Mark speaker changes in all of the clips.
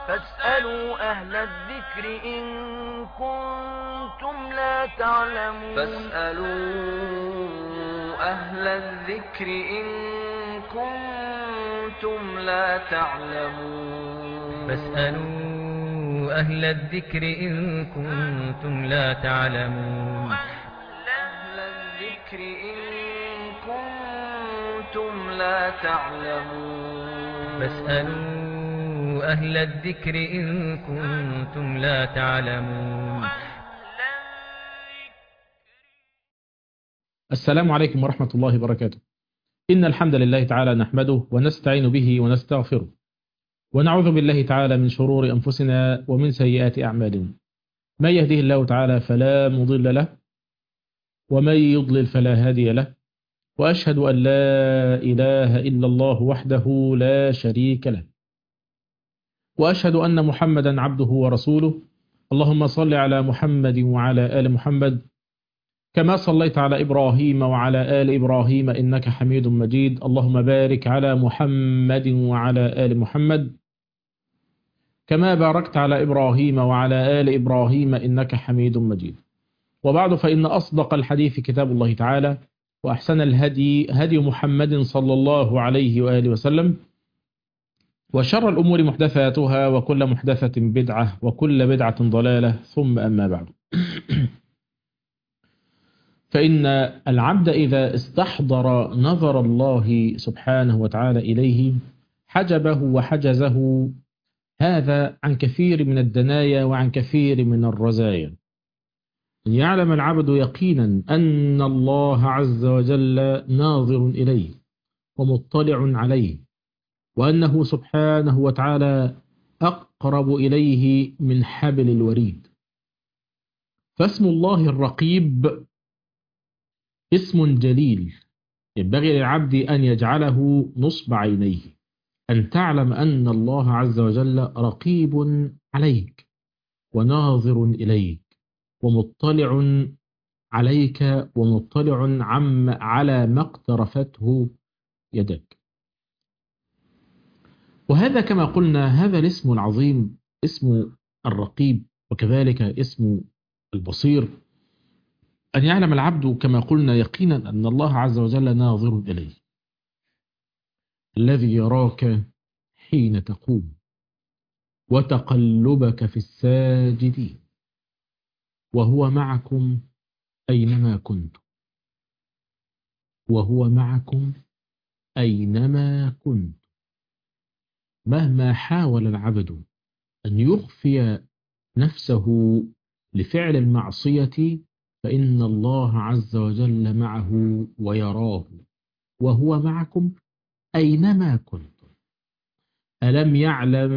Speaker 1: فاسألوا أهل الذكر إن كنتم لا تعلمون
Speaker 2: أهل الذكر إن كنتم لا تعلمون
Speaker 3: فاسألوا أهل الذكر إن كنتم لا تعلمون
Speaker 2: أهل الذكر إن كنتم لا تعلمون
Speaker 3: فاسألوا أهل الذكر إن كنتم لا تعلمون.
Speaker 4: السلام عليكم ورحمة الله وبركاته. إن الحمد لله تعالى نحمده ونستعين به ونستغفره، ونعوذ بالله تعالى من شرور أنفسنا ومن سيئات أعمالنا. من يهده الله تعالى فلا مضل له، ومن يضلل فلا هادي له، وأشهد أن لا إله إلا الله وحده لا شريك له، وأشهد أن محمدا عبده ورسوله. اللهم صل على محمد وعلى آل محمد كما صليت على إبراهيم وعلى آل إبراهيم إنك حميد مجيد. اللهم بارك على محمد وعلى آل محمد كما باركت على إبراهيم وعلى آل إبراهيم إنك حميد مجيد. وبعد، فإن أصدق الحديث كتاب الله تعالى، وأحسن الهدي هدي محمد صلى الله عليه وآله وسلم، وشر الأمور محدثاتها، وكل محدثة بدعة، وكل بدعة ضلالة، ثم أما بعد. فإن العبد إذا استحضر نظر الله سبحانه وتعالى إليه حجبه وحجزه هذا عن كثير من الدنايا وعن كثير من الرزايا. أن يعلم العبد يقينا أن الله عز وجل ناظر إليه ومطلع عليه، وأنه سبحانه وتعالى أقرب إليه من حبل الوريد. فاسم الله الرقيب اسم جليل ينبغي للعبد أن يجعله نصب عينيه، أن تعلم أن الله عز وجل رقيب عليك وناظر إليك ومطلع عليك ومطلع على ما اقترفته يدك. وهذا كما قلنا هذا الاسم العظيم، اسم الرقيب، وكذلك اسم البصير. أن يعلم العبد كما قلنا يقينا أن الله عز وجل ناظر إليه، الذي يراك حين تقوم وتقلبك في الساجدين، وهو معكم أينما كنتم، وهو معكم أينما كنتم. مهما حاول العبد أن يخفي نفسه لفعل المعصية، فإن الله عز وجل معه ويراه، وهو معكم أينما كنتم. ألم يعلم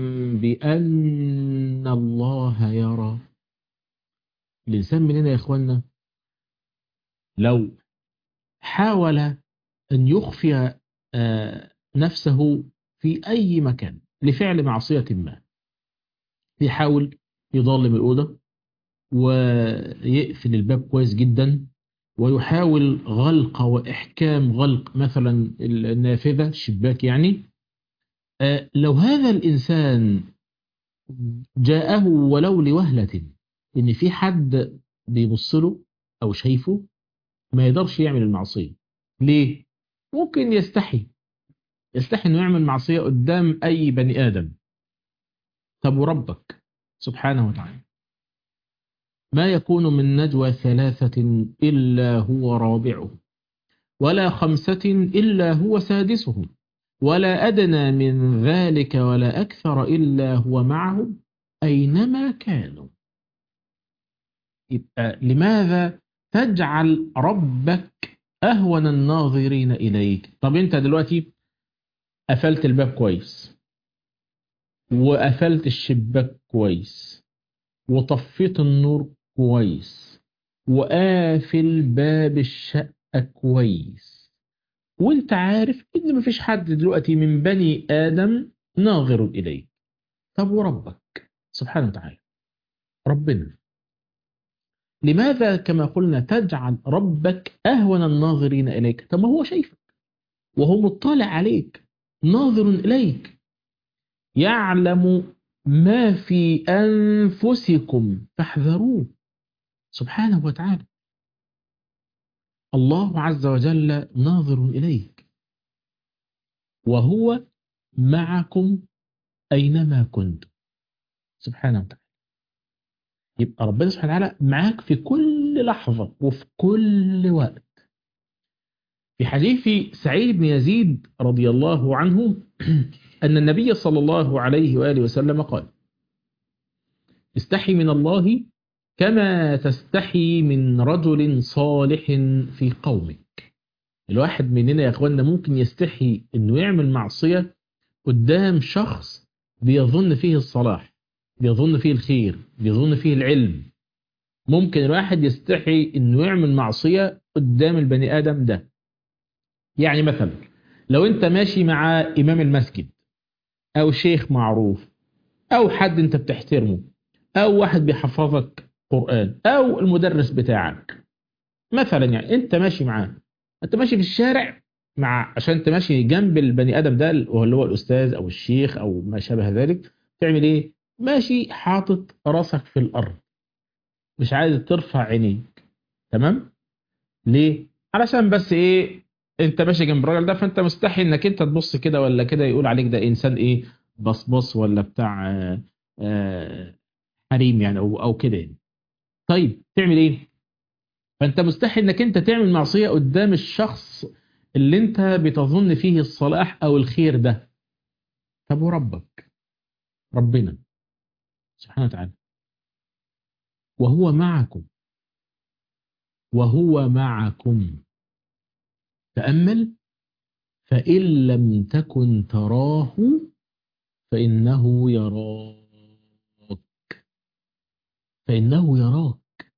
Speaker 4: بأن الله يرى؟ الإنسان مننا يا إخوانا لو حاول أن يخفي نفسه في أي مكان لفعل معصية ما، يحاول يضلم الأوضة ويقفل الباب كويس جدا، ويحاول غلق وإحكام غلق مثلا النافذة الشباك يعني. لو هذا الإنسان جاءه ولو لوهلة إن في حد بيبصله أو شايفه، ما يقدرش يعمل المعصية. ليه؟ ممكن يستحي إنه يعمل معصية قدام أي بني آدم. طب وربك سبحانه وتعالى ما يكون من نجوى ثلاثة إلا هو رابعه، ولا خمسة إلا هو سادسهم، ولا أدنى من ذلك ولا أكثر إلا هو معهم أينما كانوا. يبقى لماذا تجعل ربك أهون الناظرين إليك؟ طب أنت دلوقتي قفلت الباب كويس، وقفلت الشباك كويس، وطفيت النور كويس، وقافل باب الشقة كويس، وانت عارف ان مفيش حد دلوقتي من بني آدم ناظر إليك. طب وربك سبحانه وتعالى، ربنا لماذا كما قلنا تجعل ربك أهون الناظرين إليك؟ طب ما هو شايفك وهو مطلع عليك، ناظر إليك، يعلم ما في أنفسكم فاحذروه سبحانه وتعالى. الله عز وجل ناظر إليك وهو معكم أينما كنتم سبحانه وتعالى. يبقى ربنا سبحانه وتعالى معاك في كل لحظة وفي كل وقت. في حديث سعيد بن يزيد رضي الله عنه أن النبي صلى الله عليه وآله وسلم قال: استحي من الله كما تستحي من رجل صالح في قومك. الواحد مننا يا اخوانا ممكن يستحي انه يعمل معصية قدام شخص بيظن فيه الصلاح، بيظن فيه الخير، بيظن فيه العلم. ممكن الواحد يستحي انه يعمل معصية قدام البني آدم ده. يعني مثلا لو انت ماشي مع امام المسجد او شيخ معروف او حد انت بتحترمه او واحد بيحفظك قرآن او المدرس بتاعك مثلا، يعني انت ماشي معاه، انت ماشي في الشارع عشان انت ماشي جنب البني ادم ده اللي هو الاستاذ او الشيخ او ما شابه ذلك، تعمل ايه؟ ماشي حاطط راسك في الارض، مش عايز ترفع عينيك. تمام؟ ليه؟ علشان بس ايه؟ انت ماشي جنب الراجل ده، فانت مستحي انك انت تبص كده ولا كده يقول عليك ده انسان ايه؟ بصبص ولا بتاع آه، حريم يعني او كده يعني. طيب تعمل ايه؟ فانت مستحي انك انت تعمل معصية قدام الشخص اللي انت بتظن فيه الصلاح او الخير ده. طب وربك، ربنا سبحانه وتعالى وهو معكم، وهو معكم. تأمل: فإن لم تكن تراه فإنه يراك، فإنه يراك.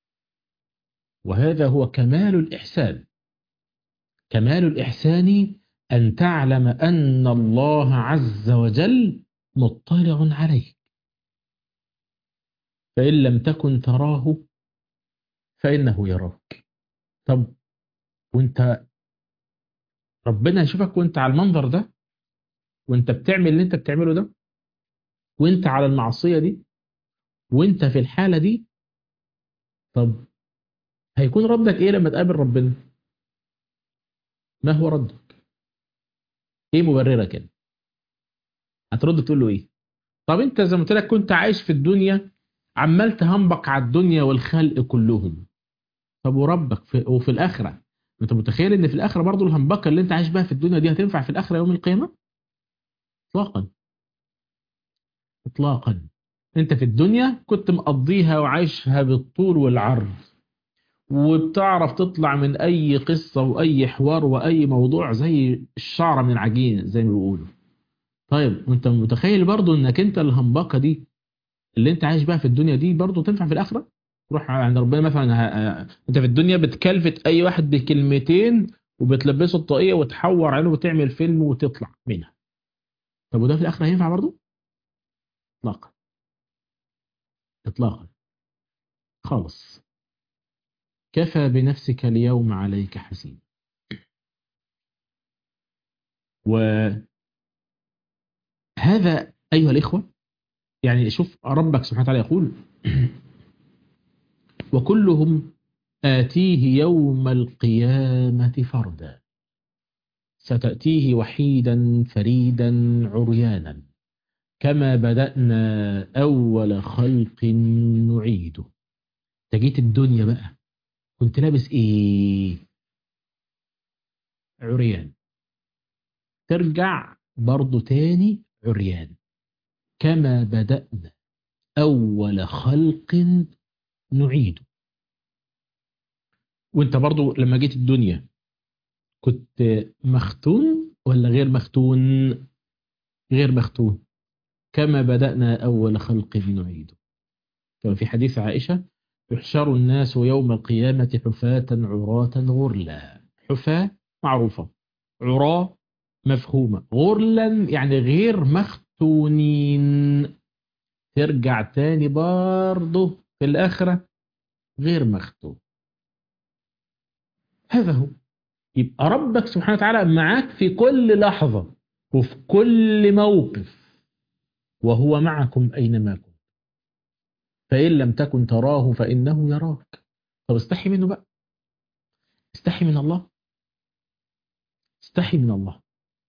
Speaker 4: وهذا هو كمال الإحسان. كمال الإحسان أن تعلم أن الله عز وجل مطلع عليك. فإن لم تكن تراه فإنه يراك. طب وانت ربنا يشوفك وانت على المنظر ده، وانت بتعمل اللي انت بتعمله ده، وانت على المعصية دي، وانت في الحالة دي، طب هيكون ردك ايه لما تقابل ربنا؟ ما هو ردك؟ ايه مبررك كده؟ هترد تقول له ايه؟ طب انت زي ما قلت لك كنت عايش في الدنيا عمال تهنبق على الدنيا والخلق كلهم. طب وربك وفي الآخرة؟ انت متخيل ان في الآخرة برضو الهنبقة اللي انت عايش بها في الدنيا دي هتنفع في الآخرة يوم القيامة؟ اطلاقا، اطلاقا. انت في الدنيا كنت مقضيها وعايشها بالطول والعرض، وبتعرف تطلع من اي قصة واي حوار واي موضوع زي الشعرة من العجين زي ما بيقولوا. طيب وانت متخيل برضو انك انت الهنبقة دي اللي انت عايش بها في الدنيا دي برضو تنفع في الاخرة؟ تروح عند ربنا مثلا انت في الدنيا بتكلفت اي واحد بكلمتين وبتلبسه الطاقية وتحور عينه وتعمل فيلم وتطلع منها. طب وده في الاخرة هينفع برضو؟ اطلاقا، اطلاقا خالص. كفى بنفسك اليوم عليك حسيب. وهذا أيها الإخوة، يعني شوف ربك سبحانه وتعالى يقول وكلهم آتيه يوم القيامة فردا ستأتيه وحيدا فريدا عريانا كما بدأنا أول خلق نعيده. تجيت الدنيا بقى كنت لابس إيه؟ عريان. ترجع برضو تاني عريان كما بدأنا أول خلق نعيده. وانت برضو لما جيت الدنيا كنت مختون ولا غير مختون؟ غير مختون. كما بدأنا أول خلق نعيده. كما في حديث عائشة: يحشر الناس يوم القيامة حفاة عراة غرلا. حفاة معروفة، عراة مفهومة، غرلا يعني غير مختونين. ترجع تاني برضه في الآخرة غير مختون. هذا هو. يبقى ربك سبحانه وتعالى معاك في كل لحظة وفي كل موقف. وهو معكم أينما كنتم فإن لم تكن تراه فإنه يراك. طب استحي منه بقى، استحي من الله، استحي من الله.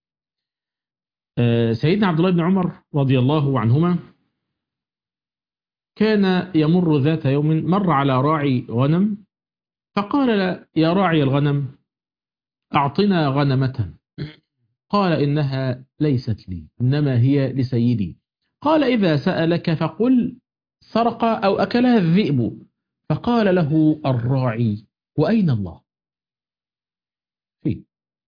Speaker 4: سيدنا عبد الله بن عمر رضي الله عنهما كان يمر ذات يوم، مر على راعي غنم فقال يا راعي الغنم أعطنا غنمة. قال إنها ليست لي إنما هي لسيدي. قال إذا سألك فقل سرق أو أكلها الذئب. فقال له الراعي وأين الله؟ فين؟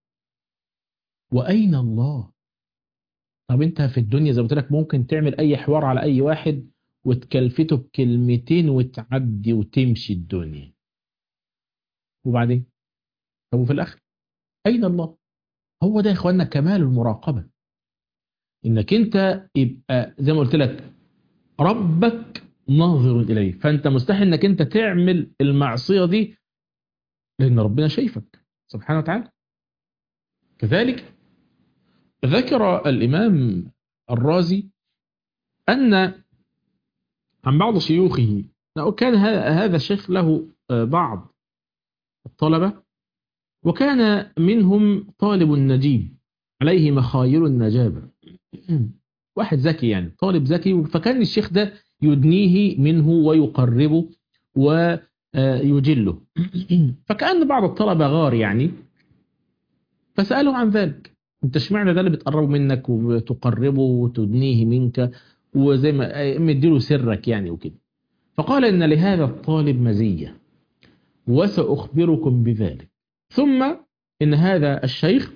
Speaker 4: وأين الله؟ طب أنت في الدنيا زي ما قلت لك ممكن تعمل أي حوار على أي واحد وتكلفته بكلمتين وتعدي وتمشي الدنيا، وبعدين طب وفي الآخر أين الله؟ هو ده يا إخواننا كمال المراقبة، إنك أنت يبقى زي ما قلت لك ربك ناظر إليه، فأنت مستحيل إنك أنت تعمل المعصية دي لأن ربنا شايفك سبحانه وتعالى. كذلك ذكر الإمام الرازي أن عن بعض شيوخه كان هذا الشيخ له بعض الطلبة وكان منهم طالب نجيب عليه مخايل النجابة، واحد ذكي يعني طالب ذكي، فكان الشيخ ده يدنيه منه ويقربه ويجله. فكأن بعض الطلبة غار يعني فسأله عن ذلك، انت اشمعنى ده اللي بتقربه منك وتقربه وتدنيه منك وزي ما مديله سرك يعني وكده. فقال إن لهذا الطالب مزية وسأخبركم بذلك. ثم إن هذا الشيخ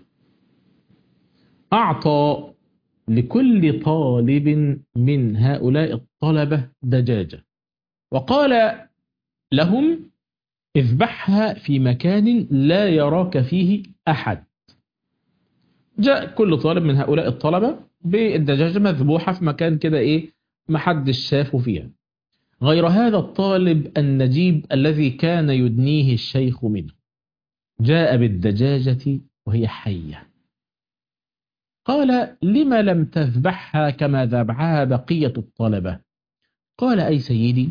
Speaker 4: أعطى لكل طالب من هؤلاء الطلبة دجاجة وقال لهم اذبحها في مكان لا يراك فيه أحد. جاء كل طالب من هؤلاء الطلبة بالدجاجة مذبوحة في مكان كده محدش شافه فيها غير هذا الطالب النجيب الذي كان يدنيه الشيخ منه، جاء بالدجاجة وهي حية. قال لما لم تذبحها كما ذبحها بقية الطلبة؟ قال أي سيدي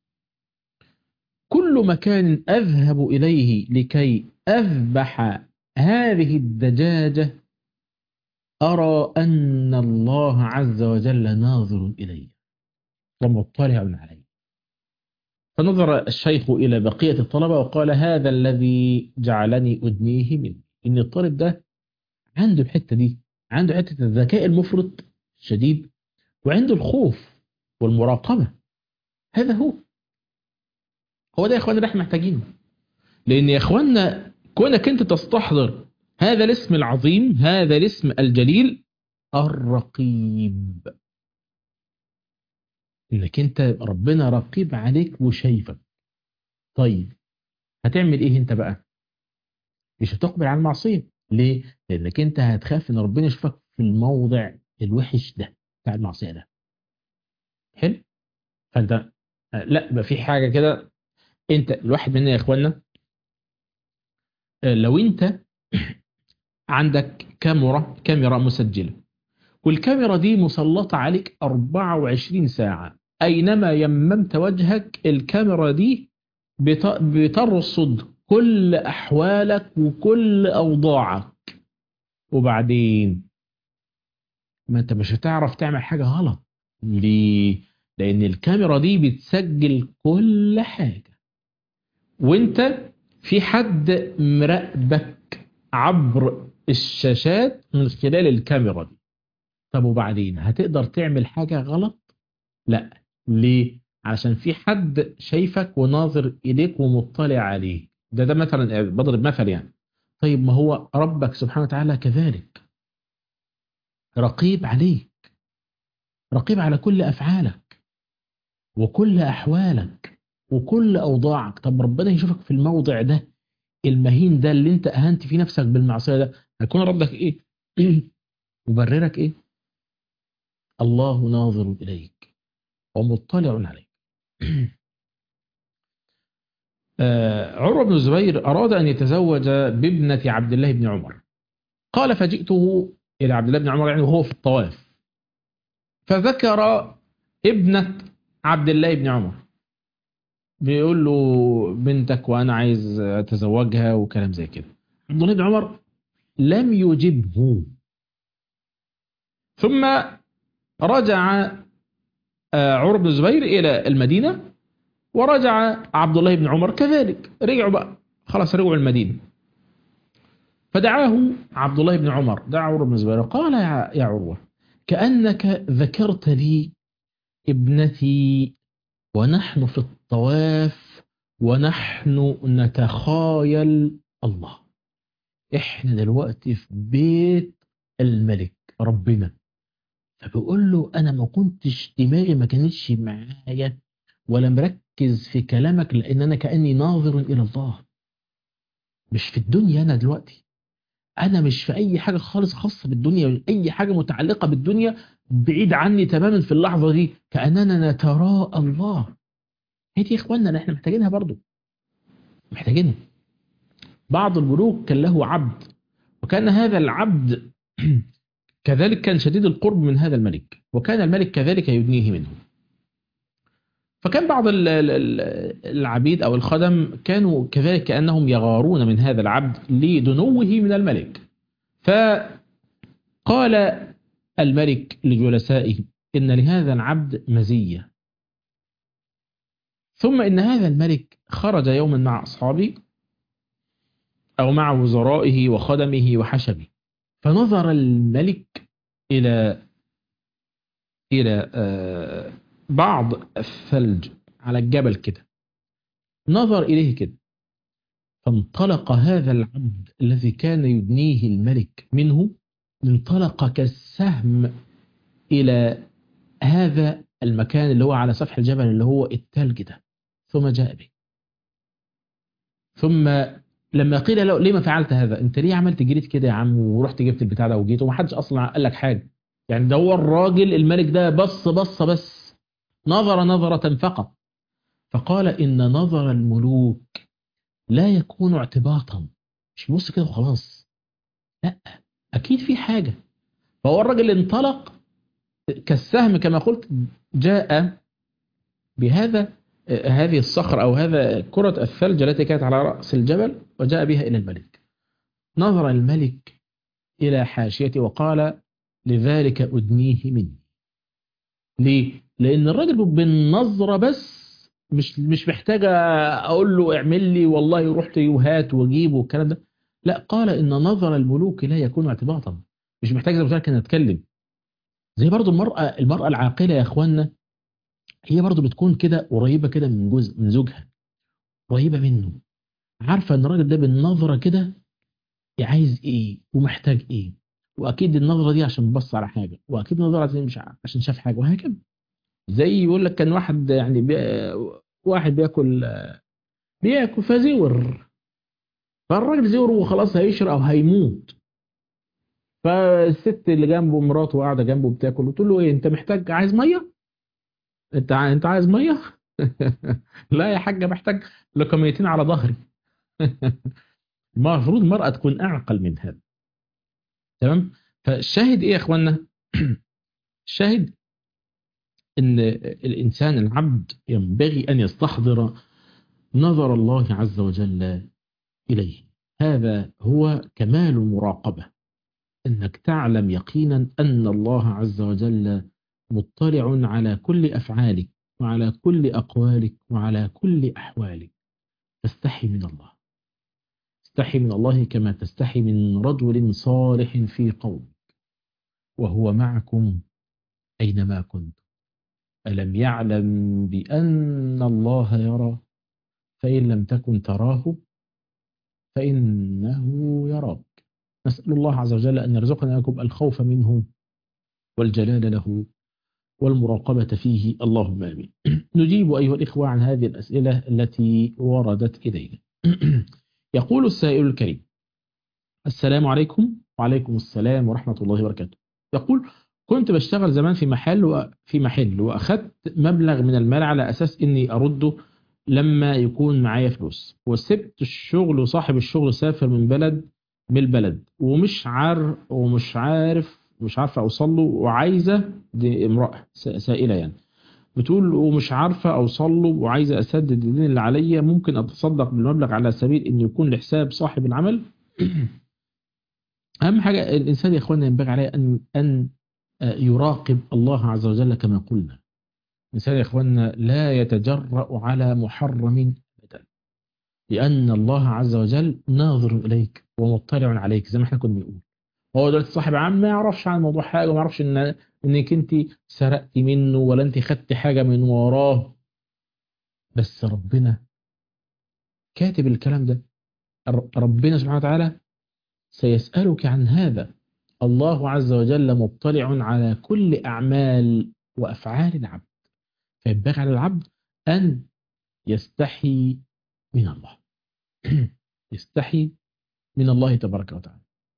Speaker 4: كل مكان أذهب إليه لكي أذبح هذه الدجاجة أرى أن الله عز وجل ناظر إلي ومطلع علي. فنظر الشيخ إلى بقية الطلبة وقال هذا الذي جعلني أدنيه منه، إن الطالب ده عنده الحتة دي، عنده حتة الذكاء المفرط الشديد وعنده الخوف والمراقبة. هذا هو ده يا إخوانا اللي احنا محتاجينه، لأن يا إخوانا كونك أنت تستحضر هذا الاسم العظيم، هذا الاسم الجليل الرقيب، إنك أنت ربنا رقيب عليك وشايفك. طيب هتعمل إيه أنت بقى؟ مش هتقبل على المعصية. ليه؟ لأنك أنت هتخاف إن ربنا يشوفك في الموضع الوحش ده بتاع المعصية ده. حلو؟ فأنت لا بقى في حاجة كده، أنت الواحد منا يا إخوانا لو أنت عندك كاميرا مسجلة والكاميرا دي مسلطة عليك 24 ساعة، أينما يممت وجهك الكاميرا دي بترصد كل أحوالك وكل أوضاعك، وبعدين ما أنت مش هتعرف تعمل حاجة غلط. ليه؟ لأن الكاميرا دي بتسجل كل حاجة، وانت في حد مراقبك عبر الشاشات من خلال الكاميرا دي. طب وبعدين هتقدر تعمل حاجة غلط؟ لا. ليه؟ علشان في حد شايفك وناظر إليك ومطلع عليك. ده مثلا بضرب مثل يعني. طيب ما هو ربك سبحانه وتعالى كذلك رقيب عليك، رقيب على كل أفعالك وكل أحوالك وكل أوضاعك. طب ربنا يشوفك في الموضع ده المهين ده اللي انت أهنت فيه نفسك بالمعصية ده، هيكون ردك إيه؟ مبررك إيه؟ الله ناظر إليك ومطلع عليك. عروة بن الزبير أراد أن يتزوج بابنة عبد الله بن عمر. قال فجئته إلى عبد الله بن عمر يعني وهو في الطواف، فذكر ابنة عبد الله بن عمر، بيقول له بنتك وأنا عايز أتزوجها وكلام زي كده. عبد الله بن عمر لم يجبه. ثم رجع عروة بن الزبير إلى المدينة، ورجع عبد الله بن عمر كذلك. رجعوا بقى خلاص، رجعوا المدينة. فدعاه عبد الله بن عمر، دعا عروة بن الزبير، قال يا عروة، كأنك ذكرت لي ابنتي ونحن في الطواف ونحن نتخايل الله. احنا دلوقتي في بيت الملك ربنا. فبقول له انا ما كنتش، دماغي ما كانتش معايا ولا مركز في كلامك، لان انا كأني ناظر الى الله، مش في الدنيا. انا دلوقتي انا مش في اي حاجة خالص خاصة بالدنيا، اي حاجة متعلقة بالدنيا بعيد عني تماما في اللحظة دي، كأننا نتراءى الله. هي دي يا اخواننا اللي احنا محتاجينها، برضو محتاجينها. بعض الملوك كان له عبد، وكان هذا العبد كذلك كان شديد القرب من هذا الملك، وكان الملك كذلك يدنيه منه. فكان بعض العبيد أو الخدم كانوا كذلك كأنهم يغارون من هذا العبد لدنوه من الملك. فقال الملك لجلسائه إن لهذا العبد مزية. ثم إن هذا الملك خرج يوما مع أصحابه أو مع وزرائه وخدمه وحشمه، فنظر الملك إلى بعض الثلج على الجبل كده، نظر إليه كده، فانطلق هذا العبد الذي كان يدنيه الملك منه، انطلق كالسهم إلى هذا المكان اللي هو على سفح الجبل اللي هو الثلج ده، ثم جاء به. ثم لما قيل له ليه ما فعلت هذا، انت ليه عملت جريت كده يا عم ورحت جبت البتاع ده وجيت ومحدش اصلا قال لك حاجه؟ يعني ده هو الراجل الملك ده بس نظر نظرة فقط. فقال إن نظر الملوك لا يكون اعتباطا، مش بص كده وخلاص، لا، أكيد في حاجة. فهو الراجل انطلق كالسهم كما قلت، جاء بهذا هذه الصخرة أو هذا كرة الثلج التي كانت على رأس الجبل، وجاء بها إلى الملك. نظر الملك إلى حاشيته وقال لذلك أدنيه مني. ليه؟ لأن الراجل بالنظرة بس مش محتاجة أقول له اعمل لي والله رحت وهات وجيب والكلام ده، لا، قال إن نظر الملوك لا يكون اعتباطا، مش محتاج زي ما قلت لك إن أتكلم. زي برضو المرأة العاقلة يا إخواننا، هي برضو بتكون كده قريبة كده من زوجها، قريبة منه، عارفة إن الراجل ده بالنظرة كده عايز إيه ومحتاج إيه، وأكيد النظرة دي عشان بص على حاجة، وأكيد النظرة دي مش عشان شاف حاجة، وهكذا. زي يقول لك كان واحد يعني واحد بياكل فزور، فالراجل زور وخلاص هيشرب او هيموت، فالست اللي جنبه مراته قاعده جنبه بتاكل، وتقول له ايه انت محتاج عايز ميه، انت عايز ميه؟ لا يا حاجه، محتاج لقميتين على ظهري. المفروض المرأة تكون اعقل من هذا. تمام. فالشاهد ايه يا اخوانا؟ الشاهد ان الانسان العبد ينبغي ان يستحضر نظر الله عز وجل إليه. هذا هو كمال المراقبة، أنك تعلم يقينا أن الله عز وجل مطلع على كل أفعالك وعلى كل أقوالك وعلى كل أحوالك. تستحي من الله، تستحي من الله كما تستحي من رجل صالح في قومك وهو معكم أينما كنت. ألم يعلم بأن الله يرى، فإن لم تكن تراه فإنه يراك. نسأل الله عز وجل أن يرزقنا لكم الخوف منه والجلال له والمراقبة فيه، اللهم آمين. نجيب أيها الإخوة عن هذه الأسئلة التي وردت إلينا. يقول السائل الكريم: السلام عليكم. وعليكم السلام ورحمة الله وبركاته. يقول: كنت بشتغل زمان في محل وأخذت مبلغ من المال على أساس إني أرده لما يكون معايا فلوس، وسبت الشغل وصاحب الشغل سافر من البلد ومش عارف مش عارفة أوصل له وعايزة، دي امرأة سائلة يعني، بتقول ومش عارفة أوصل له وعايزة أسدد الدين اللي عليا، ممكن أتصدق بالمبلغ على سبيل إن يكون لحساب صاحب العمل؟ أهم حاجة الإنسان يا إخواننا ينبغي عليه أن يراقب الله عز وجل كما قلنا. الإنسان يا إخواننا لا يتجرأ على محرم أبدا، لأن الله عز وجل ناظر إليك ومطلع عليك زي ما احنا كنا بنقول. هو دلوقتي صاحب عام ما يعرفش عن الموضوع حاجة، وما يعرفش إنك أنت سرقتي منه ولا أنت خدت حاجة من وراه، بس ربنا كاتب الكلام ده. ربنا سبحانه وتعالى سيسألك عن هذا. الله عز وجل مطلع على كل أعمال وأفعال العبد، فينبغي على العبد أن يستحي من الله يستحي من الله تبارك وتعالى.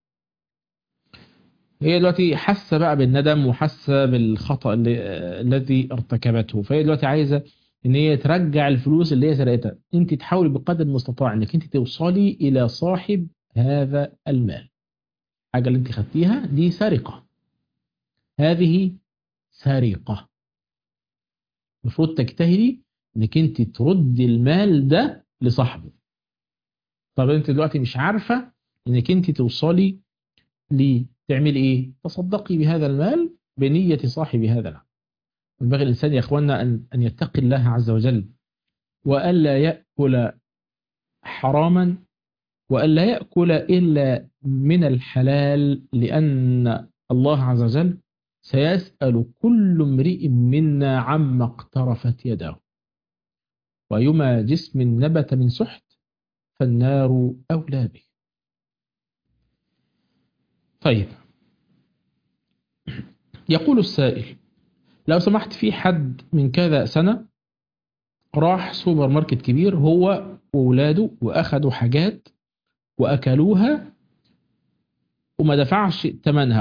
Speaker 4: هي دلوقتي حاسة بقى بالندم وحاسة بالخطأ الذي ارتكبته، فهي دلوقتي عايزة ان هي ترجع الفلوس اللي هي سرقتها. انت تحاولي بقدر المستطاع انك انت توصلي الى صاحب هذا المال. الحاجة اللي انت خدتيها دي سرقة، هذه سرقة، المفروض تجتهدي انك انت تردي المال ده لصاحبه. طب انت دلوقتي مش عارفة انك انت توصلي تعمل ايه؟ تصدقي بهذا المال بنية صاحب هذا العمل. ينبغي الإنسان يا أخوانا أن يتقي الله عز وجل، وألا يأكل حراما، وألا يأكل إلا من الحلال، لأن الله عز وجل سيسأل كل امرئ منا عما اقترفت يداه، ويما جسم نبت من سحت فالنار أولى به. طيب، يقول السائل: لو سمحت، في حد من كذا سنة راح سوبر ماركت كبير هو وولاده وأخدوا حاجات وأكلوها وما دفعش ثمنها،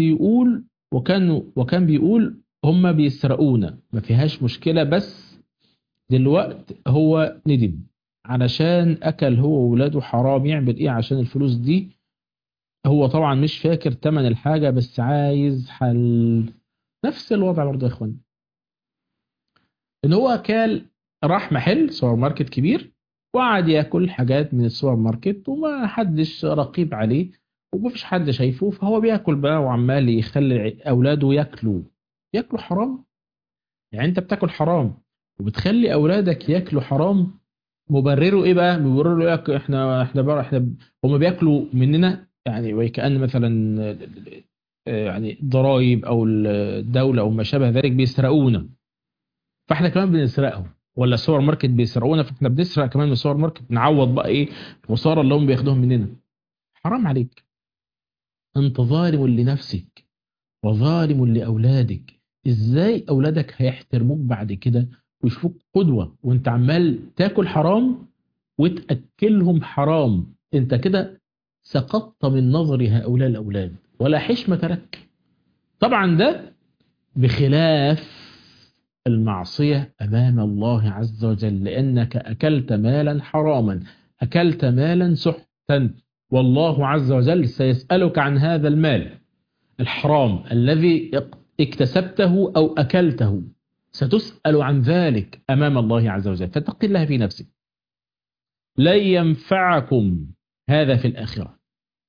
Speaker 4: وكان بيقول هم بيسرقونا، ما فيهاش مشكلة، بس دلوقتي هو ندم علشان أكل هو وولاده حرام. يعمل إيه عشان الفلوس دي؟ هو طبعا مش فاكر ثمن الحاجة بس عايز حل. نفس الوضع برضه يا إخوان، إن هو راح محل سوبر ماركت كبير وقعد ياكل حاجات من السوبر ماركت وما حدش رقيب عليه ومفيش حد شايفه، فهو بياكل بقى وعمال يخلي أولاده ياكلوا حرام. يعني أنت بتاكل حرام وبتخلي أولادك ياكلوا حرام، مبرره إيه بقى؟ مبرره إيه؟ إحنا هم بياكلوا مننا، يعني وكأن مثلا يعني ضرائب أو الدولة أو ما شابه ذلك بيسرقونا، فاحنا كمان بنسرقهم، ولا السوبر ماركت بيسرقونا فاحنا بنسرق كمان من السوبر ماركت، نعوض بقى ايه الخساره اللي هم بياخدوهم مننا. حرام عليك، انت ظالم لنفسك وظالم لاولادك. ازاي اولادك هيحترموك بعد كده ويشوفوك قدوه وانت عمال تاكل حرام وتاكلهم حرام؟ انت كده سقطت من نظر هؤلاء الاولاد ولا حشمه لك. طبعا ده بخلاف المعصية أمام الله عز وجل، لأنك أكلت مالا حراما، أكلت مالا سحتا، والله عز وجل سيسألك عن هذا المال الحرام الذي اكتسبته أو أكلته، ستسأل عن ذلك أمام الله عز وجل، فاتق الله في نفسك. لن ينفعكم هذا في الآخرة،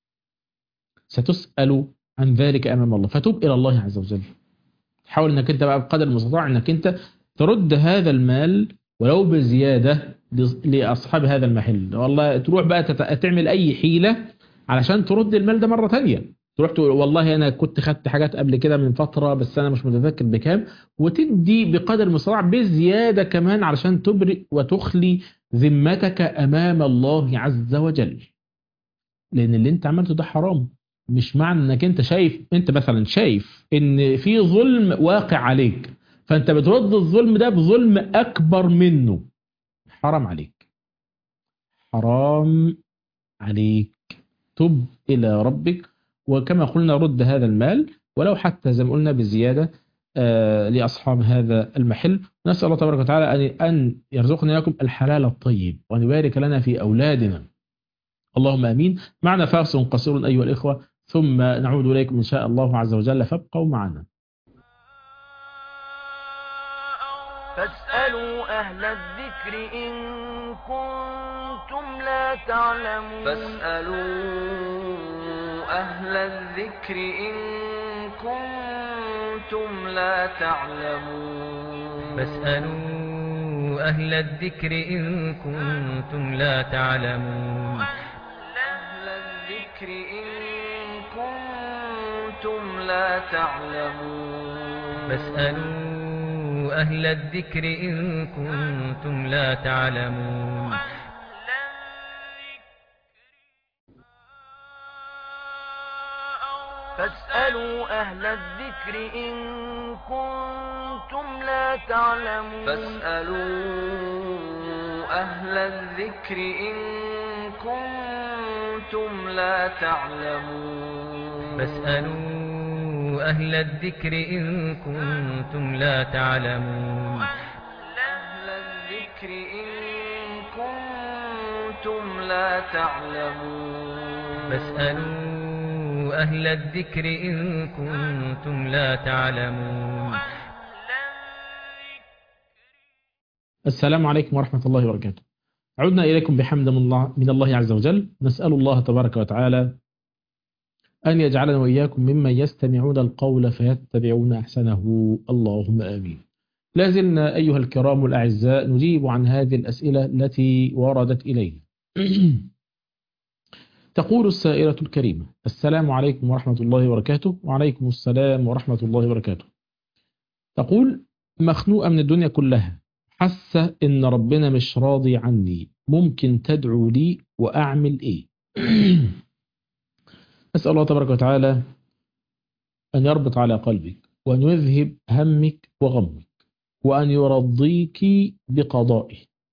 Speaker 4: ستسأل عن ذلك أمام الله، فتوب إلى الله عز وجل. حاول انك انت بقى بقدر المستطاع انك انت ترد هذا المال ولو بزيادة لأصحاب هذا المحل. والله تروح بقى تعمل أي حيلة علشان ترد المال ده مرة تانية، تروح تقول والله أنا كنت خدت حاجات قبل كده من فترة بس أنا مش متذكر بكام، وتدي بقدر المستطاع بزيادة كمان علشان تبرئ وتخلي ذمتك أمام الله عز وجل، لأن اللي أنت عملته ده حرام. مش معنى انك انت مثلا شايف ان في ظلم واقع عليك فانت بترد الظلم ده بظلم اكبر منه. حرام عليك، حرام عليك. تب الى ربك، وكما قلنا رد هذا المال ولو حتى زي ما قلنا بزيادة لأصحاب هذا المحل. نسأل الله تبارك وتعالى أن يرزقنا لكم الحلال الطيب وأن يبارك لنا في أولادنا، اللهم آمين. معنا فاصل قصير أيها الإخوة، ثم نعود إليكم إن شاء الله عز وجل، فابقوا معنا.
Speaker 1: فاسألوا أهل الذكر إن كنتم لا تعلمون
Speaker 2: فاسألوا أهل الذكر إن كنتم لا تعلمون
Speaker 3: فاسألوا أهل الذكر إن كنتم لا تعلمون
Speaker 2: أهل الذكر إن كنتم لا تعلمون
Speaker 3: فاسألوا أهل الذكر إن كنتم لا تعلمون
Speaker 1: فاسألوا أهل الذكر إن كنتم لا تعلمون
Speaker 2: فاسألوا أهل الذكر إن كنتم لا تعلمون
Speaker 3: فاسألوا أهل الذكر إن كنتم لا تعلمون
Speaker 2: أهل الذكر إن كنتم لا تعلمون
Speaker 3: فاسألوا أهل الذكر إن كنتم لا تعلمون.
Speaker 4: السلام عليكم ورحمة الله وبركاته. عدنا إليكم بحمد من الله عز وجل. نسأل الله تبارك وتعالى أن يجعلنا وإياكم ممن يستمعون القول فيتبعون أحسنه، اللهم آمين. لازلنا أيها الكرام الأعزاء نجيب عن هذه الأسئلة التي وردت إلينا. تقول السائلة الكريمة: السلام عليكم ورحمة الله وبركاته. وعليكم السلام ورحمة الله وبركاته. تقول: مخنوقة من الدنيا كلها، حاسة إن ربنا مش راضي عني، ممكن تدعو لي وأعمل إيه؟ أسأل الله تبارك وتعالى أن يربط على قلبك، وأن يذهب همك وغمك، وأن يرضيك بقضائه.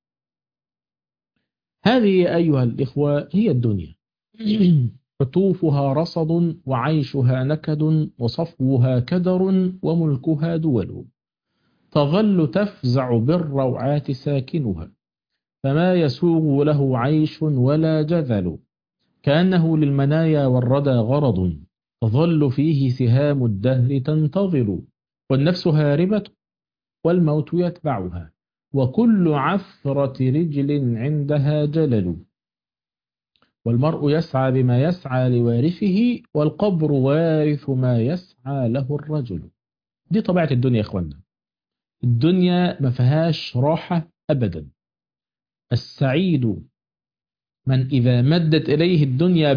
Speaker 4: هذه أيها الإخوة هي الدنيا، عطوفها رصد، وعيشها نكد، وصفوها كدر، وملكها دول. تظل تفزع بالروعات ساكنها، فما يسوغ له عيش ولا جذل. كأنه للمنايا والردى غرض، تظل فيه سهام الدهر تنتظر. والنفس هاربة والموت يتبعها، وكل عثرة رجل عندها جلل. والمرء يسعى بما يسعى لوارثه، والقبر وارث ما يسعى له الرجل. دي طبيعة الدنيا يا اخوانا. الدنيا ما فيهاش راحة أبدا. السعيد من إذا مدت إليه الدنيا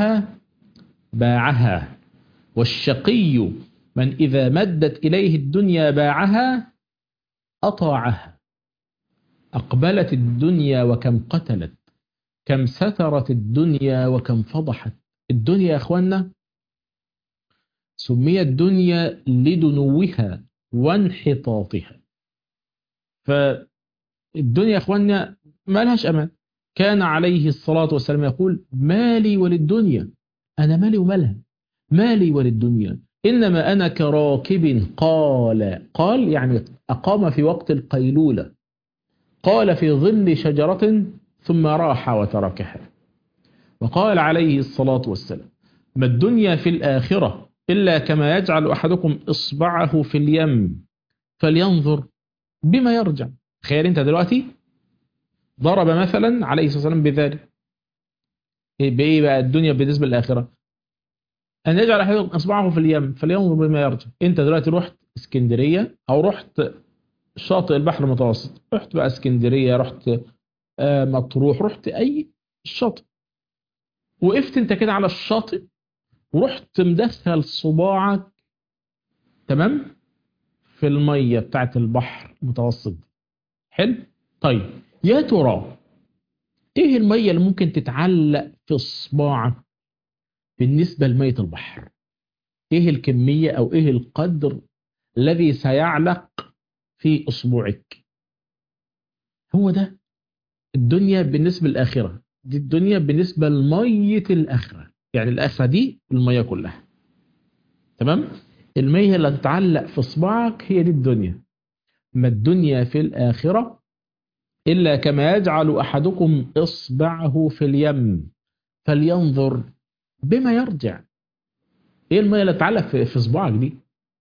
Speaker 4: باعها، والشقي من إذا مدت إليه الدنيا باعها أطاعها. أقبلت الدنيا وكم قتلت، كم سترت الدنيا وكم فضحت. الدنيا يا أخوانا سميت الدنيا لدنوها وانحطاطها. فالدنيا يا أخوانا ما لهاش أمان. كان عليه الصلاة والسلام يقول: مالي وللدنيا، أنا مالي ومالها، مالي وللدنيا، إنما أنا كراكب قال يعني أقام في وقت القيلولة، قال في ظل شجرة ثم راح وتركها. وقال عليه الصلاة والسلام: ما الدنيا في الآخرة إلا كما يجعل أحدكم إصبعه في اليم فلينظر بما يرجع. تخيل أنت دلوقتي ضرب مثلا عليه الصلاة والسلام بذلك. بإيه بقى الدنيا بالنسبة للآخرة؟ أن يجعل أحدكم إصبعه في اليم فلينظر بما يرجع. أنت دلوقتي رحت اسكندرية أو رحت شاطئ البحر المتوسط، رحت بقى اسكندرية، رحت مطروح، رحت أي شاطئ، وقفت أنت كده على الشاطئ ورحت مدخل صباعك تمام في المية بتاعت البحر المتوسط. حلو؟ طيب يا ترى ايه المية اللي ممكن تتعلق في صباعك بالنسبة لمية البحر؟ ايه الكمية او ايه القدر الذي سيعلق في اصبعك؟ هو ده الدنيا بالنسبة للآخرة. دي الدنيا بالنسبة لمية الآخرة، يعني الآخرة دي المية كلها تمام. المية اللي تتعلق في صباعك هي دي الدنيا. ما الدنيا في الآخرة إلا كما يجعل أحدكم إصبعه في اليم فلينظر بما يرجع. ايه المية اللي تعلق في صباعك دي؟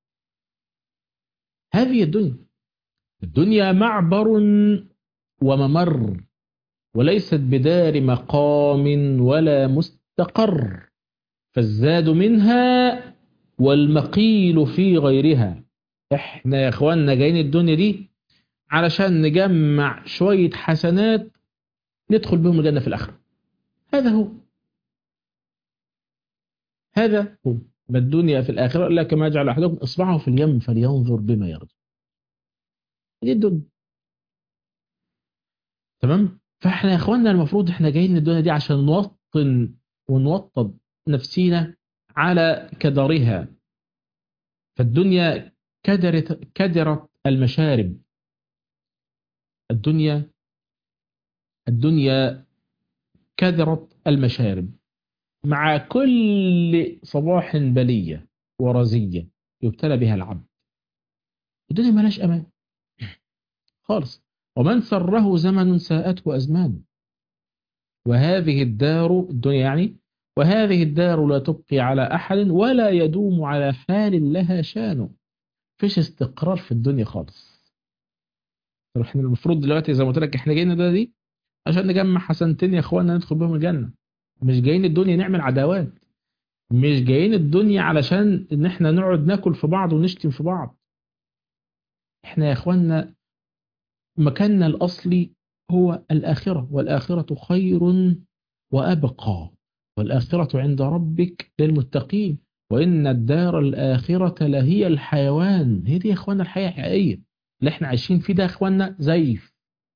Speaker 4: هذه الدنيا معبر وممر، وليست بدار مقام ولا مستقر، فالزاد منها والمقيل في غيرها. احنا يا اخواننا جايين الدنيا دي علشان نجمع شوية حسنات ندخل بهم الجنة في الآخرة. هذا هو ما الدنيا في الآخرة إلا كما يجعل أحدكم إصبعه في اليم فلينظر بما يرجع. دي الدنيا. تمام. فاحنا يا اخواننا المفروض احنا جايين الدنيا دي عشان نوطن ونوطد نفسينا على كدرها. فالدنيا كدرت المشارب. الدنيا كدرت المشارب، مع كل صباح بلية ورزية يبتلى بها العبد. الدنيا ملاش أمان خالص. ومن سره زمن ساءته أزمان، وهذه الدار الدنيا يعني، وهذه الدار لا تبقي على أحد ولا يدوم على حال لها شان. فيش استقرار في الدنيا خالص. احنا المفروض دلوقتي زي ما قلت لك احنا جايين ده دي عشان نجمع حسنتين يا اخوانا ندخل بهم الجنة. مش جايين الدنيا نعمل عداوات، مش جايين الدنيا علشان ان احنا نقعد ناكل في بعض ونشتم في بعض. احنا يا اخوانا مكاننا الأصلي هو الآخرة، والآخرة خير وأبقى، والآخرة عند ربك للمتقين، وإن الدار الآخرة لهي الحيوان. هي دي يا إخوانا الحياة الحقيقية اللي إحنا عايشين فيه ده يا إخوانا زيف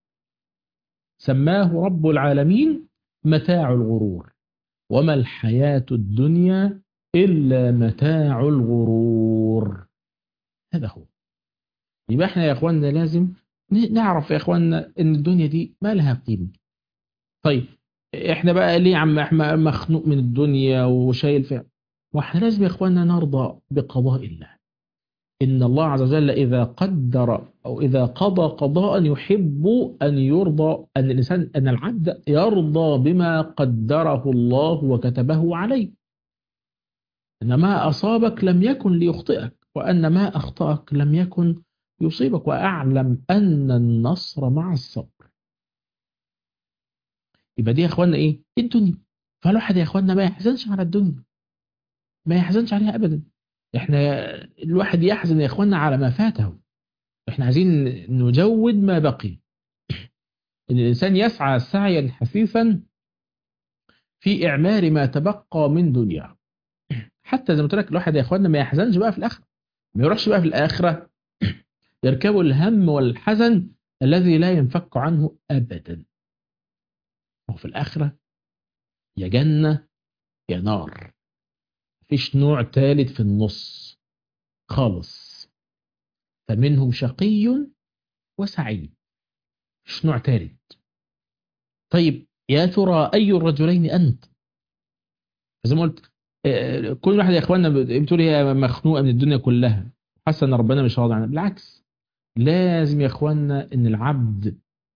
Speaker 4: سماه رب العالمين متاع الغرور، وما الحياة الدنيا إلا متاع الغرور. هذا هو. يبقى إحنا يا إخوانا لازم نعرف يا إخوانا إن الدنيا دي ما لها قيمة. طيب إحنا بقى ليه عم مخنوق من الدنيا وشايل فيها؟ وإحنا لازم يا إخوانا نرضى بقضاء الله. إن الله عز وجل إذا قدر أو إذا قضى قضاء يحب أن يرضى، أن الإنسان أن العبد يرضى بما قدره الله وكتبه عليه. إن ما أصابك لم يكن ليخطئك، وأن ما أخطأك لم يكن يصيبك، وأعلم أن النصر مع الصبر. يبقى دي يا إخوانا إيه؟ الدنيا. فالواحد يا إخوانا ما يحزنش على الدنيا، ما يحزنش عليها أبدا. إحنا الواحد يحزن يا إخوانا على ما فاته. إحنا عايزين نجود ما بقي. إن الإنسان يسعى سعيا حثيثا في إعمار ما تبقى من دنيا. حتى زي ما قلت لك الواحد يا إخوانا ما يحزنش بقى في الآخرة، ما يروحش بقى في الآخرة يركبوا الهم والحزن الذي لا ينفك عنه أبدا. وفي الآخرة يا جنة يا نار، مفيش نوع ثالث في النص خالص. فمنهم شقي وسعيد، مفيش نوع ثالث. طيب يا ترى أي الرجلين أنت؟ زي ما قلت كل واحد يا إخواننا بتقول هي مخنوقة من الدنيا كلها، حاسة أن ربنا مش راضي عنها. بالعكس، لازم يا إخواننا أن العبد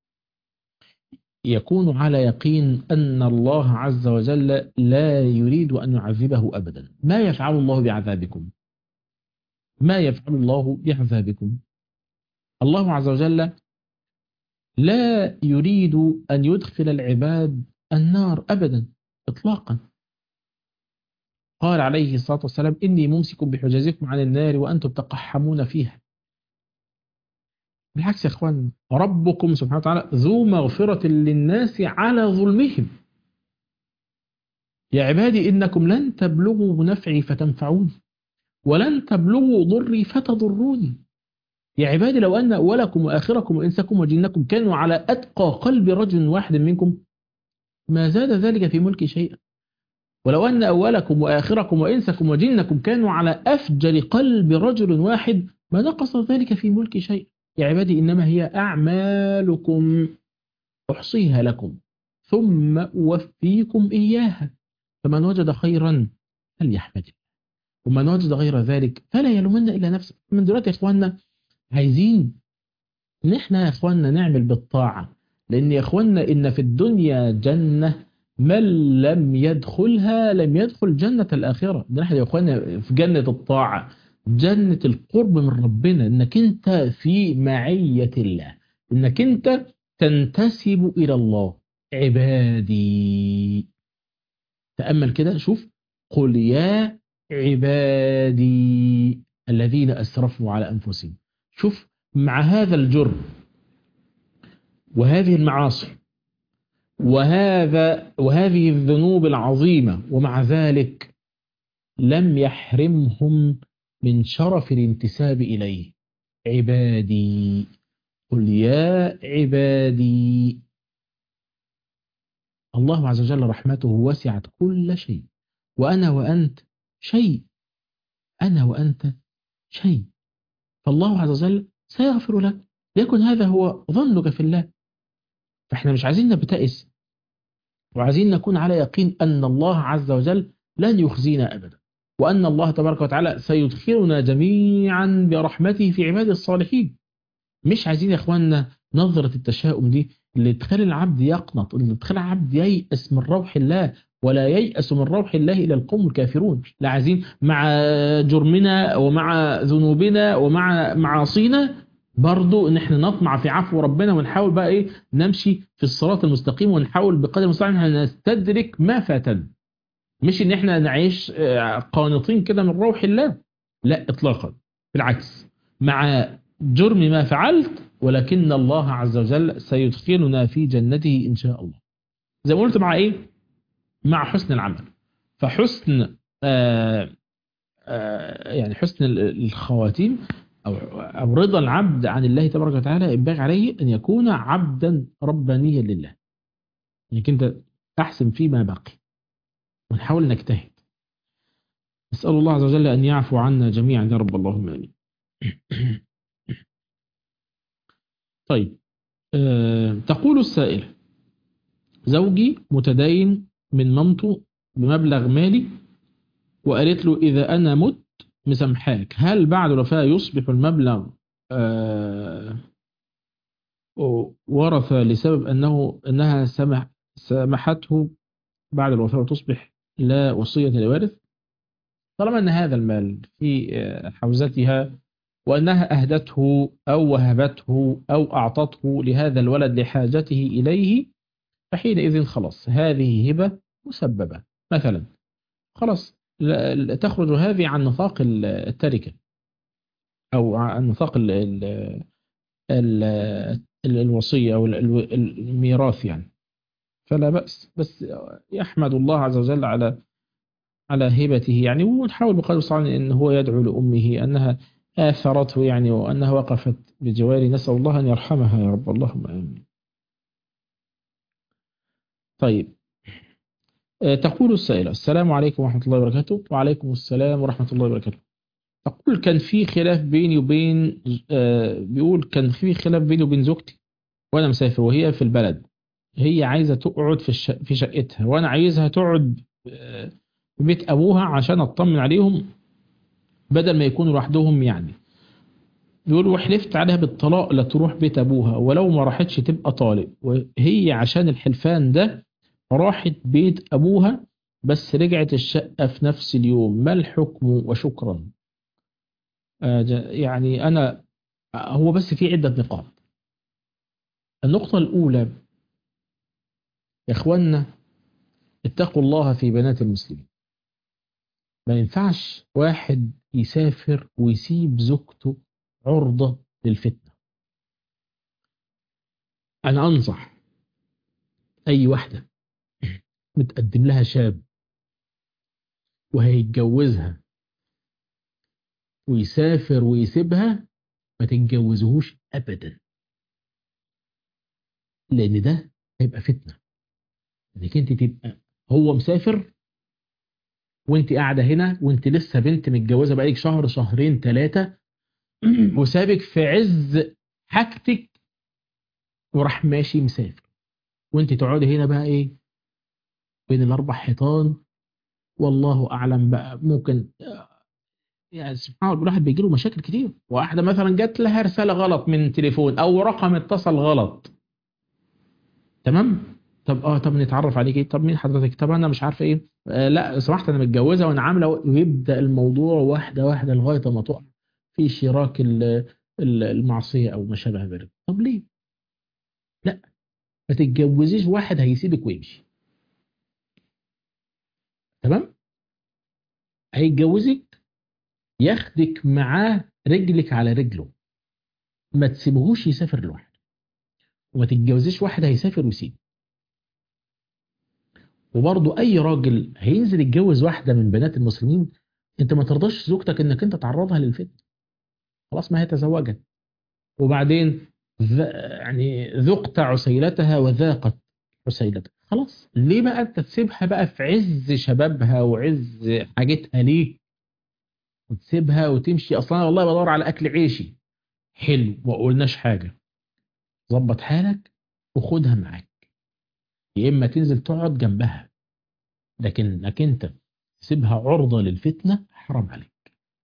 Speaker 4: يكون على يقين أن الله عز وجل لا يريد أن يعذبه أبدا. ما يفعل الله بعذابكم؟ ما يفعل الله بعذابكم؟ الله عز وجل لا يريد أن يدخل العباد النار أبدا إطلاقا. قال عليه الصلاة والسلام إني ممسك بحجازكم عن النار وأنتم تقحمون فيها. بالعكس يا أخوان، ربكم سبحانه وتعالى ذو مغفرة للناس على ظلمهم. يا عبادي إنكم لن تبلغوا نفعي فتنفعوني، ولن تبلغوا ضري فتضروني. يا عبادي لو أن أولكم وآخركم وإنسكم وجنكم كانوا على أتقى قلب رجل واحد منكم ما زاد ذلك في ملكي شيئا، ولو أن أولكم وآخركم وإنسكم وجنكم كانوا على أفجر قلب رجل واحد ما نقص ذلك في ملكي شيئا. يا عبادي إنما هي أعمالكم أحصيها لكم ثم أوفيكم إياها، فمن وجد خيرا فليحمد، ومن وجد غير ذلك فلا يلومن إلا نفسه. من دلوقتي يا إخواننا عايزين إن إحنا يا إخواننا نعمل بالطاعة، لأن يا إخواننا إن في الدنيا جنة من لم يدخلها لم يدخل جنة الآخرة. ده نحن يا اخوانا في جنة الطاعة، جنة القرب من ربنا، انك انت في معية الله، انك انت تنتسب الى الله. عبادي، تأمل كده، شوف، قل يا عبادي الذين أسرفوا على أنفسهم. شوف، مع هذا الجرم وهذه المعاصي وهذه الذنوب العظيمة، ومع ذلك لم يحرمهم من شرف الانتساب إليه. عبادي، قل يا عبادي. الله عز وجل رحمته وسعت كل شيء، وأنا وأنت شيء، أنا وأنت شيء، فالله عز وجل سيغفر لك، ليكن هذا هو ظنك في الله. فإحنا مش عايزين نبتئس، وعايزين نكون على يقين أن الله عز وجل لن يخزينا أبدا، وأن الله تبارك وتعالى سيدخلنا جميعا برحمته في عباده الصالحين. مش عايزين يا إخواننا نظرة التشاؤم دي اللي تخلي العبد يقنط، اللي تخلي العبد ييأس من روح الله، ولا ييأس من روح الله إلى القوم الكافرون. لا، عايزين مع جرمنا ومع ذنوبنا ومع معاصينا برضو ان احنا نطمع في عفو ربنا، ونحاول بقى ايه، نمشي في الصراط المستقيم، ونحاول بقدر المستطاع ان احنا نستدرك ما فاتنا. مش ان احنا نعيش قانطين كده من روح الله، لا اطلاقا، بالعكس، مع جرم ما فعلت، ولكن الله عز وجل سيدخلنا في جنته إن شاء الله. زي ما قلت، مع إيه؟ مع حسن العمل. فحسن يعني حسن الخواتيم، أو رضا العبد عن الله تبارك وتعالى، ينبغي عليه أن يكون عبدا ربانيا لله، انك انت تحسن فيما بقي، ونحاول نجتهد. نسأل الله عز وجل أن يعفو عنا جميعا يا رب، اللهم آمين. طيب، تقول السائلة: زوجي متدين من مامته بمبلغ مالي، وقالت له إذا أنا مت مسامحاك، هل بعد الوفاة يصبح المبلغ ورث لسبب أنها سمحته بعد الوفاة، وتصبح لا وصية لوارث؟ طالما أن هذا المال في حوزتها، وأنها أهدته أو وهبته أو أعطته لهذا الولد لحاجته إليه، فحينئذ خلاص هذه هبة مسببة مثلا، خلاص تخرج هذه عن نطاق التركة، أو عن نطاق الوصية أو الميراث يعني، فلا بأس. بس يحمد الله عز وجل على هبته يعني، ونحاول بقدر المستطاع أن هو يدعو لأمه أنها آثرته يعني، وأنها وقفت بجواري، نسأل الله أن يرحمها يا رب، اللهم آمين. طيب، تقول السائلة: السلام عليكم ورحمة الله وبركاته. وعليكم السلام ورحمة الله وبركاته. تقول: كان في خلاف بيني وبين بيقول كان في خلاف بيني وبين زوجتي وأنا مسافر، وهي في البلد، هي عايزة تقعد في شقتها، وأنا عايزها تقعد في بيت أبوها عشان أطمن عليهم بدل ما يكونوا لوحدهم يعني. بيقول: وحلفت عليها بالطلاق لا تروح بيت أبوها، ولو ما راحتش تبقى طالق، وهي عشان الحلفان ده راحت بيت أبوها، بس رجعت الشقة في نفس اليوم، ما الحكم؟ وشكرا. يعني هو بس في عدة نقاط. النقطة الأولى يا إخوانا، اتقوا الله في بنات المسلمين. ما ينفعش واحد يسافر ويسيب زوجته عرضة للفتنة. أنا أنصح أي واحدة متقدم لها شاب وهيتجوزها ويسافر ويسيبها، ما تتجوزهوش أبدا، لأن ده هيبقى فتنة. انك انت تبقى هو مسافر وانت قاعدة هنا، وانت لسه بنت متجوزة بقالك شهر شهرين ثلاثة، وسابك في عز حاجتك وراح ماشي مسافر، وانت تقعدي هنا بقى ايه بين الاربع حيطان، والله اعلم بقى. ممكن يعني سبحان الله الواحد بيجيله مشاكل كتير. واحدة مثلا جات لها رسالة غلط من تليفون، او رقم اتصل غلط، تمام، طب نتعرف عليك ايه؟ طب مين حضرتك؟ طب انا مش عارفه ايه. لا سمحت انا متجوزه وانا عامله، ويبدا الموضوع واحده واحده لغايه ما تقع في شراك المعصيه او ما شابه ذلك. طب ليه؟ لا، ما تتجوزيش واحد هيسيبك ويمشي. تمام؟ هيتجوزك ياخدك معاه رجلك على رجله، ما تسيبهوش يسافر لوحده. وما تتجوزيش واحد هيسافر ويسيب. وبرضه اي راجل هينزل يتجوز واحده من بنات المسلمين، انت ما ترضاش زوجتك انك انت تعرضها للفتن. خلاص ما هي تزوجت، وبعدين يعني ذقت عسيلتها وذاقت عسيلتك، خلاص ليه بقى انت تسيبها بقى في عز شبابها وعز حاجتها؟ ليه وتسيبها وتمشي؟ اصلا أنا والله بدور على اكل عيشي. حلو، ما قلناش حاجه. ظبط حالك وخدها معاك، يا اما تنزل تقعد جنبها، لكن انك انت تسيبها عرضه للفتنه حرام عليك.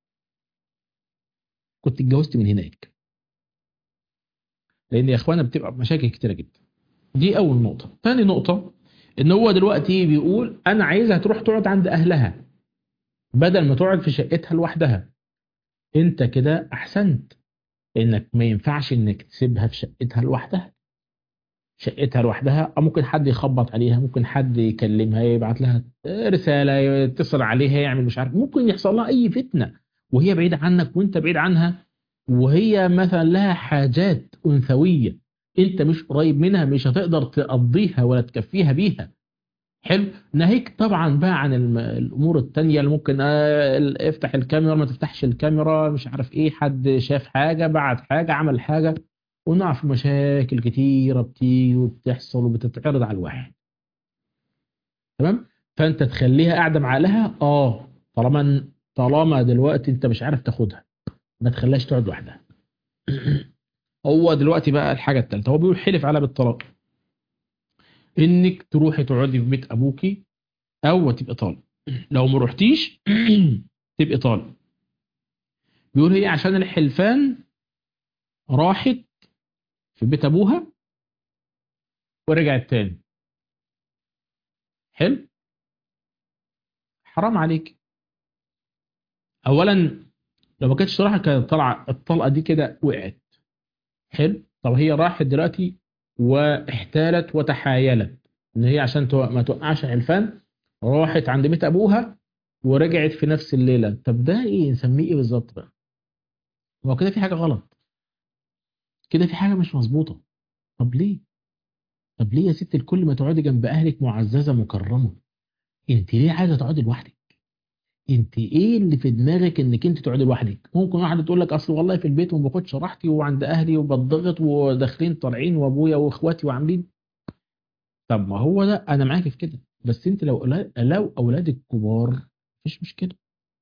Speaker 4: كنت اتجوزت من هناك، لان يا اخوانا بتبقى مشاكل كتيره جدا. دي اول نقطه. ثاني نقطه، ان هو دلوقتي بيقول انا عايزها تروح تقعد عند اهلها بدل ما تقعد في شقتها لوحدها. انت كده احسنت، انك ما ينفعش انك تسيبها في شقتها لوحدها. شقتها لوحدها ممكن حد يخبط عليها، ممكن حد يكلمها، يبعت لها رساله، يتصل عليها، يعمل مش عارف، ممكن يحصل لها اي فتنه وهي بعيده عنك وانت بعيد عنها، وهي مثلا لها حاجات انثويه انت مش قريب منها، مش هتقدر تقضيها ولا تكفيها بيها. حلو. ناهيك طبعا بقى عن الامور التانية اللي ممكن افتح الكاميرا ما تفتحش الكاميرا، مش عارف ايه، حد شاف حاجة، بعت حاجة، عمل حاجة، ونعرف مشاكل كتيرة بتيجي وبتحصل وبتتعرض على الواحد. تمام. فانت تخليها قاعدة مع اهلها، طالما دلوقتي انت مش عارف تاخدها، ما تخليهاش تقعد لوحدها. هو دلوقتي بقى الحاجة التالتة، هو بيقول حلف على بالطلاق، انك تروحي تقعدي في بيت ابوكي او تبقى طالق. لو ما رحتيش تبقى طالق. بيقول هي عشان الحلفان راحت في بيت ابوها ورجعت تاني. حلو. حرام عليك. اولا لو ما كانتش راحت كانت طالعه الطلقه دي كده وقعت. حلو. طب هي راحت دلوقتي واحتالت وتحايلت ان هي عشان ما توقعش حلفان، راحت عند بيت ابوها ورجعت في نفس الليله. طب ده ايه نسميه ايه بالظبط بقى؟ هو كده في حاجه غلط، كده في حاجه مش مظبوطه. طب ليه؟ طب ليه يا ست الكل ما تقعدي جنب اهلك معززه مكرمه؟ انت ليه عايزه تقعدي لوحدك؟ انت ايه اللي في دماغك انك انت تقعدي لوحدك؟ ممكن واحده تقول لك اصل والله في البيت وما باخدش راحتي وعند اهلي وبتضغط وداخلين طالعين وابويا واخواتي وعاملين. طب ما هو ده انا معاك في كده، بس انت لو اولادك كبار مفيش مشكله،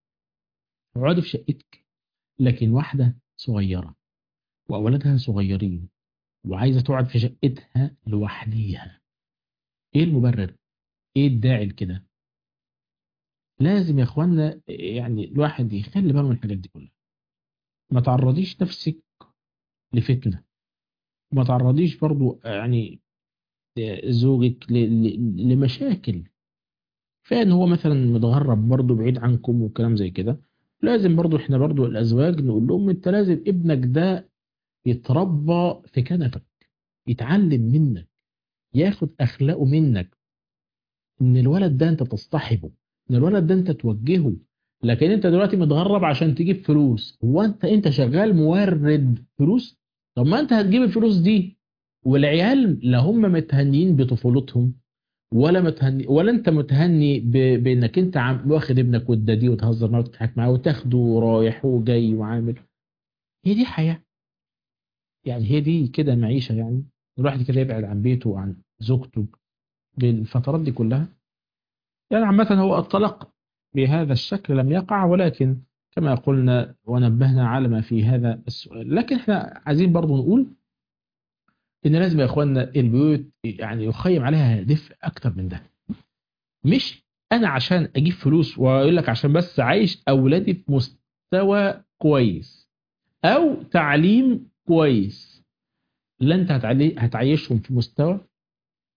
Speaker 4: اقعدي في شقتك. لكن واحده صغيره واولادها صغيرين وعايزه تقعد في شقتها لوحديها، ايه المبرر؟ ايه الداعي لكده؟ لازم يا اخوانا يعني الواحد يخلي باله من الحاجات دي كلها. ما تعرضيش نفسك لفتنة، ما تعرضيش برضو يعني زوجك لمشاكل. فان هو مثلا متغرب برضو بعيد عنكم وكلام زي كده، لازم برضو احنا برضو الازواج نقول لهم انت لازم ابنك ده يتربى في كنفك، يتعلم منك، ياخد اخلاقه منك، ان الولد ده انت تصطحبه، ان الولد ده انت توجهه. لكن انت دلوقتي متغرب عشان تجيب فلوس، هو انت شغال مورد فلوس؟ طب ما انت هتجيب الفلوس دي والعيال لا هم متهنيين بطفولتهم ولا متهني، ولا انت متهني بانك انت واخد ابنك وتداديه وتهزر معاه وتضحك معاه وتاخده رايح وجاي وعامل. هي دي حياة؟ يعني هي دي كده معيشة؟ يعني الواحد كده يبعد عن بيته وعن زوجته بالفترات دي كلها؟ يعني عامة هو الطلاق بهذا الشكل لم يقع، ولكن كما قلنا ونبهنا على ما في هذا السؤال. لكن احنا عايزين برضو نقول ان لازم يا اخواننا البيوت يعني يخيم عليها دفء اكتر من ده. مش انا عشان اجيب فلوس واقول لك عشان بس عايش اولادي في مستوى كويس او تعليم كويس، لا انت هتعيشهم في مستوى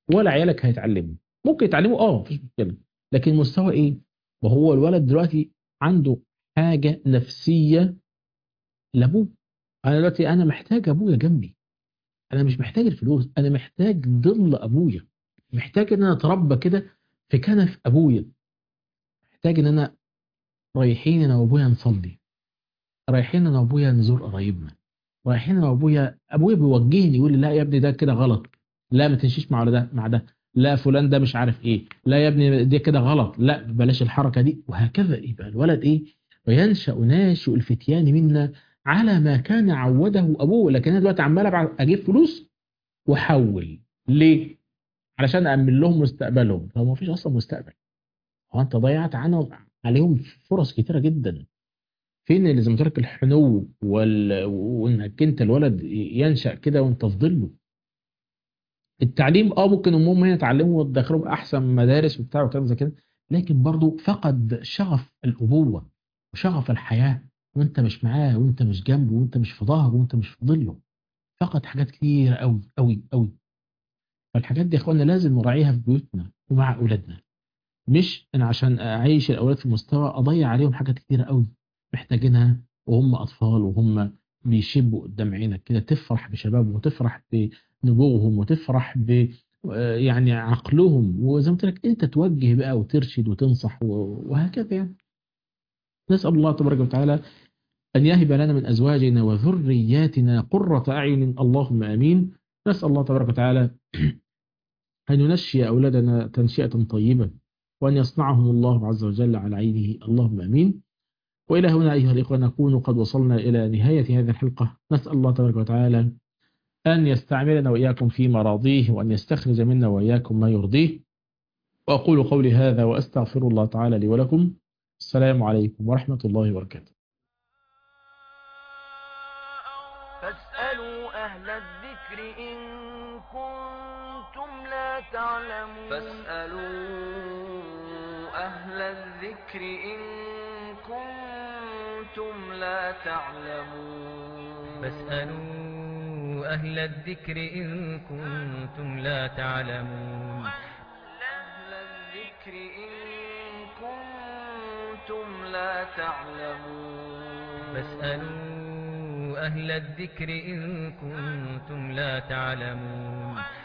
Speaker 4: ولا عيالك هيتعلموا. ممكن يتعلموا مفيش مشكلة، لكن مستوى ايه؟ وهو الولد دلوقتي عنده حاجة نفسية لابوه. انا دلوقتي انا محتاج ابويا جنبي، انا مش محتاج الفلوس، انا محتاج ظل ابويا، محتاج ان انا اتربى كده في كنف ابويا، محتاج ان انا رايحين انا وابويا نصلي، رايحين انا وابويا نزور قرايبنا، رايحين انا وابويا، ابويا بيوجهني يقول لي لا يا ابني ده كده غلط، لا ما تمشيش مع ده مع ده، لا فلان ده مش عارف ايه، لا يا ابني ده كده غلط، لا بلاش الحركه دي، وهكذا. يبقى الولد ايه؟ وينشأ ناشئ الفتيان منا على ما كان عوده ابوه. لكن انا دلوقتي عمال اجيب فلوس واحول ليه؟ علشان أأمن لهم مستقبلهم. هو ما فيش أصلا مستقبل، هو أنت ضيعت عنهم عليهم فرص كتيرة جدا. فين اللي زي ما قلت لك الحنو وإنك أنت الولد ينشأ كده وأنت في ظله. التعليم ممكن أمهم هنا يتعلموا وتدخلهم أحسن مدارس وبتاع وكلام زي كده، لكن برضه فقد شغف الأبوة وشغف الحياة، وأنت مش معاه وأنت مش جنبه وأنت مش في ظهره وأنت مش في ظله. فقد حاجات كتير أوي أوي أوي. فالحاجات دي يا إخوانا لازم نراعيها في بيوتنا ومع أولادنا، مش انا عشان اعيش الاولاد في مستوى اضيع عليهم حاجات كتيره قوي محتاجينها وهم اطفال وهم بيشبوا قدام عينك كده، تفرح بشبابهم وتفرح بنبوغهم وتفرح ب يعني عقلهم، وزي ما قلت لك انت توجه بقى وترشد وتنصح وهكذا يعني. نسال الله تبارك وتعالى ان يهب لنا من ازواجنا وذرياتنا قرة اعين، اللهم امين. نسال الله تبارك وتعالى أن ينشئ أولادنا تنشئة طيبة، وأن يصنعهم الله عز وجل على عينه، اللهم أمين. وإلى هنا أيها الإخوة نكون قد وصلنا إلى نهاية هذه الحلقة. نسأل الله تبارك وتعالى أن يستعملنا وإياكم في مراضيه، وأن يستخرج منا وإياكم ما يرضيه. وأقول قولي هذا وأستغفر الله تعالى لي ولكم. السلام عليكم ورحمة الله وبركاته.
Speaker 1: فاسألوا أهل الذكر إن كنتم لا تعلمون.
Speaker 2: فاسألوا أهل الذكر إن كنتم لا تعلمون.
Speaker 3: فاسألوا أهل الذكر إن كنتم لا تعلمون.
Speaker 2: أهل الذكر إن كنتم لا تعلمون.
Speaker 3: فاسألوا أهل الذكر إن كنتم لا تعلمون.